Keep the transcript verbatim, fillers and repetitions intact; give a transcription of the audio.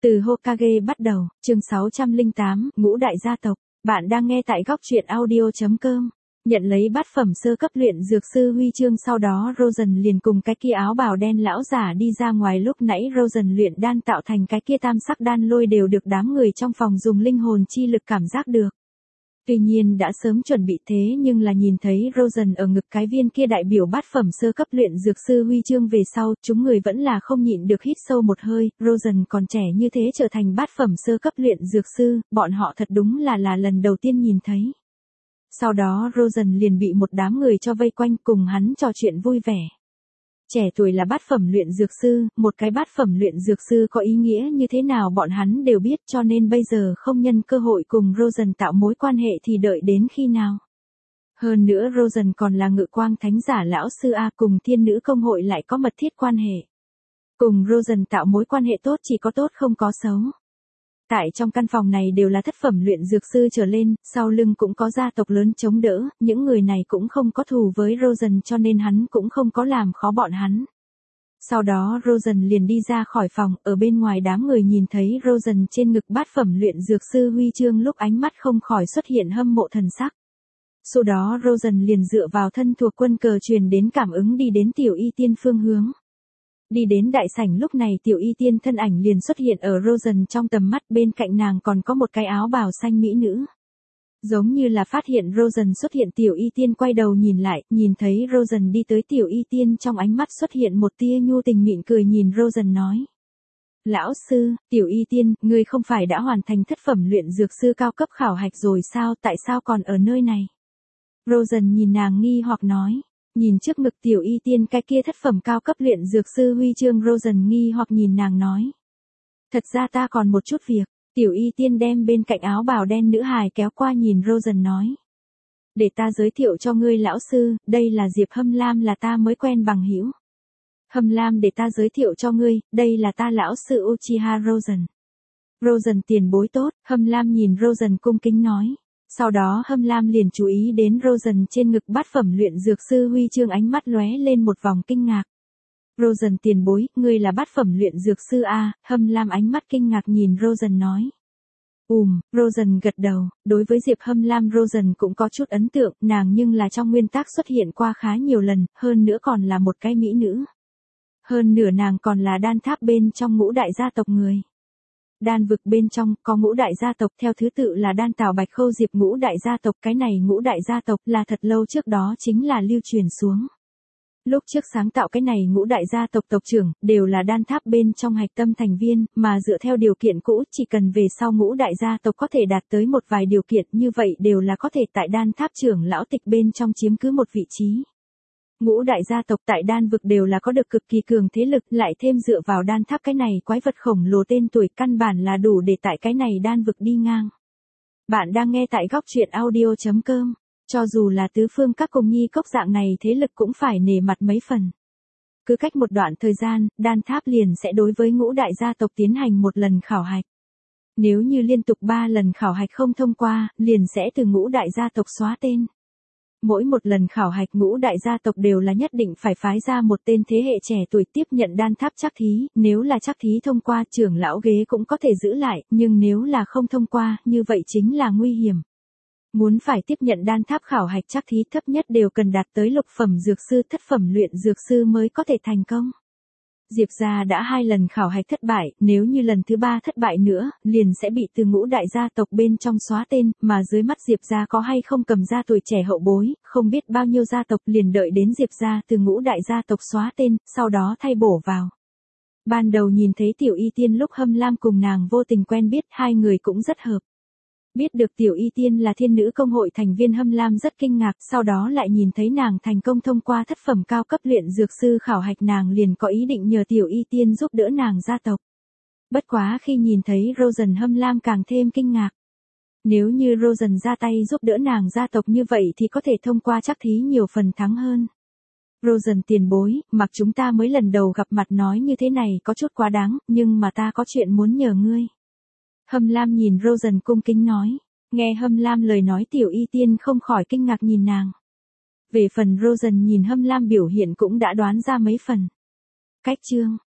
Từ Hokage bắt đầu, chương sáu trăm lẻ tám, Ngũ đại gia tộc. Bạn đang nghe tại góc truyện audio chấm com. Nhận lấy bát phẩm sơ cấp luyện dược sư huy chương sau đó Rosen liền cùng cái kia áo bào đen lão giả đi ra ngoài. Lúc nãy Rosen luyện đan tạo thành cái kia tam sắc đan lôi đều được đám người trong phòng dùng linh hồn chi lực cảm giác được. Tuy nhiên đã sớm chuẩn bị thế nhưng là nhìn thấy Rosen ở ngực cái viên kia đại biểu bát phẩm sơ cấp luyện dược sư huy chương về sau, chúng người vẫn là không nhịn được hít sâu một hơi. Rosen còn trẻ như thế trở thành bát phẩm sơ cấp luyện dược sư, bọn họ thật đúng là là lần đầu tiên nhìn thấy. Sau đó Rosen liền bị một đám người cho vây quanh cùng hắn trò chuyện vui vẻ. Trẻ tuổi là bát phẩm luyện dược sư, một cái bát phẩm luyện dược sư có ý nghĩa như thế nào bọn hắn đều biết, cho nên bây giờ không nhân cơ hội cùng Rosen tạo mối quan hệ thì đợi đến khi nào. Hơn nữa Rosen còn là ngự quang thánh giả lão sư A, cùng thiên nữ công hội lại có mật thiết quan hệ. Cùng Rosen tạo mối quan hệ tốt chỉ có tốt không có xấu. Tại trong căn phòng này đều là thất phẩm luyện dược sư trở lên, sau lưng cũng có gia tộc lớn chống đỡ, những người này cũng không có thù với Rosen cho nên hắn cũng không có làm khó bọn hắn. Sau đó Rosen liền đi ra khỏi phòng, ở bên ngoài đám người nhìn thấy Rosen trên ngực bát phẩm luyện dược sư huy chương lúc ánh mắt không khỏi xuất hiện hâm mộ thần sắc. Sau đó Rosen liền dựa vào thân thuộc quân cờ truyền đến cảm ứng đi đến tiểu y tiên phương hướng. Đi đến đại sảnh lúc này tiểu y tiên thân ảnh liền xuất hiện ở Rosen trong tầm mắt, bên cạnh nàng còn có một cái áo bào xanh mỹ nữ. Giống như là phát hiện Rosen xuất hiện tiểu y tiên quay đầu nhìn lại, nhìn thấy Rosen đi tới tiểu y tiên trong ánh mắt xuất hiện một tia nhu tình mịn cười nhìn Rosen nói. Lão sư, tiểu y tiên, ngươi không phải đã hoàn thành thất phẩm luyện dược sư cao cấp khảo hạch rồi sao, tại sao còn ở nơi này? Rosen nhìn nàng nghi hoặc nói. Nhìn trước ngực tiểu y tiên cái kia thất phẩm cao cấp luyện dược sư huy chương, Rosen nghi hoặc nhìn nàng nói. Thật ra ta còn một chút việc. Tiểu y tiên đem bên cạnh áo bào đen nữ hài kéo qua nhìn Rosen nói. Để ta giới thiệu cho ngươi lão sư, đây là Diệp Hâm Lam, là ta mới quen bằng hữu. Hâm Lam, để ta giới thiệu cho ngươi, đây là ta lão sư Uchiha Rosen. Rosen tiền bối tốt, Hâm Lam nhìn Rosen cung kính nói. Sau đó Hâm Lam liền chú ý đến Rosen trên ngực bát phẩm luyện dược sư huy chương, ánh mắt lóe lên một vòng kinh ngạc. Rosen tiền bối, ngươi là bát phẩm luyện dược sư A, Hâm Lam ánh mắt kinh ngạc nhìn Rosen nói. Ùm, Rosen gật đầu, đối với Diệp Hâm Lam Rosen cũng có chút ấn tượng, nàng nhưng là trong nguyên tắc xuất hiện qua khá nhiều lần, hơn nữa còn là một cái mỹ nữ. Hơn nửa nàng còn là đan tháp bên trong ngũ đại gia tộc người. Đan vực bên trong có ngũ đại gia tộc theo thứ tự là Đan Tào Bạch Khâu Diệp ngũ đại gia tộc, cái này ngũ đại gia tộc là thật lâu trước đó chính là lưu truyền xuống. Lúc trước sáng tạo cái này ngũ đại gia tộc tộc trưởng đều là đan tháp bên trong hạch tâm thành viên, mà dựa theo điều kiện cũ chỉ cần về sau ngũ đại gia tộc có thể đạt tới một vài điều kiện như vậy đều là có thể tại đan tháp trưởng lão tịch bên trong chiếm cứ một vị trí. Ngũ đại gia tộc tại đan vực đều là có được cực kỳ cường thế lực, lại thêm dựa vào đan tháp cái này quái vật khổng lồ tên tuổi, căn bản là đủ để tại cái này đan vực đi ngang. Bạn đang nghe tại góc truyện audio chấm com. Cho dù là tứ phương các cùng nhi cốc dạng này thế lực cũng phải nể mặt mấy phần. Cứ cách một đoạn thời gian, đan tháp liền sẽ đối với ngũ đại gia tộc tiến hành một lần khảo hạch. Nếu như liên tục ba lần khảo hạch không thông qua, liền sẽ từ ngũ đại gia tộc xóa tên. Mỗi một lần khảo hạch ngũ đại gia tộc đều là nhất định phải phái ra một tên thế hệ trẻ tuổi tiếp nhận đan tháp trắc thí, nếu là trắc thí thông qua trưởng lão ghế cũng có thể giữ lại, nhưng nếu là không thông qua, như vậy chính là nguy hiểm. Muốn phải tiếp nhận đan tháp khảo hạch trắc thí thấp nhất đều cần đạt tới lục phẩm dược sư, thất phẩm luyện dược sư mới có thể thành công. Diệp gia đã hai lần khảo hạch thất bại, nếu như lần thứ ba thất bại nữa, liền sẽ bị từ ngũ đại gia tộc bên trong xóa tên, mà dưới mắt Diệp gia có hay không cầm ra tuổi trẻ hậu bối, không biết bao nhiêu gia tộc liền đợi đến Diệp gia từ ngũ đại gia tộc xóa tên, sau đó thay bổ vào. Ban đầu nhìn thấy tiểu y tiên lúc Hâm Lam cùng nàng vô tình quen biết, hai người cũng rất hợp. Biết được tiểu y tiên là thiên nữ công hội thành viên, Hâm Lam rất kinh ngạc, sau đó lại nhìn thấy nàng thành công thông qua thất phẩm cao cấp luyện dược sư khảo hạch, nàng liền có ý định nhờ tiểu y tiên giúp đỡ nàng gia tộc. Bất quá khi nhìn thấy Rosen, Hâm Lam càng thêm kinh ngạc. Nếu như Rosen ra tay giúp đỡ nàng gia tộc như vậy thì có thể thông qua trắc thí nhiều phần thắng hơn. Rosen tiền bối, mặc chúng ta mới lần đầu gặp mặt nói như thế này có chút quá đáng, nhưng mà ta có chuyện muốn nhờ ngươi. Hâm Lam nhìn Rosen cung kính nói. Nghe Hâm Lam lời nói tiểu y tiên không khỏi kinh ngạc nhìn nàng. Về phần Rosen nhìn Hâm Lam biểu hiện cũng đã đoán ra mấy phần. Cách chương,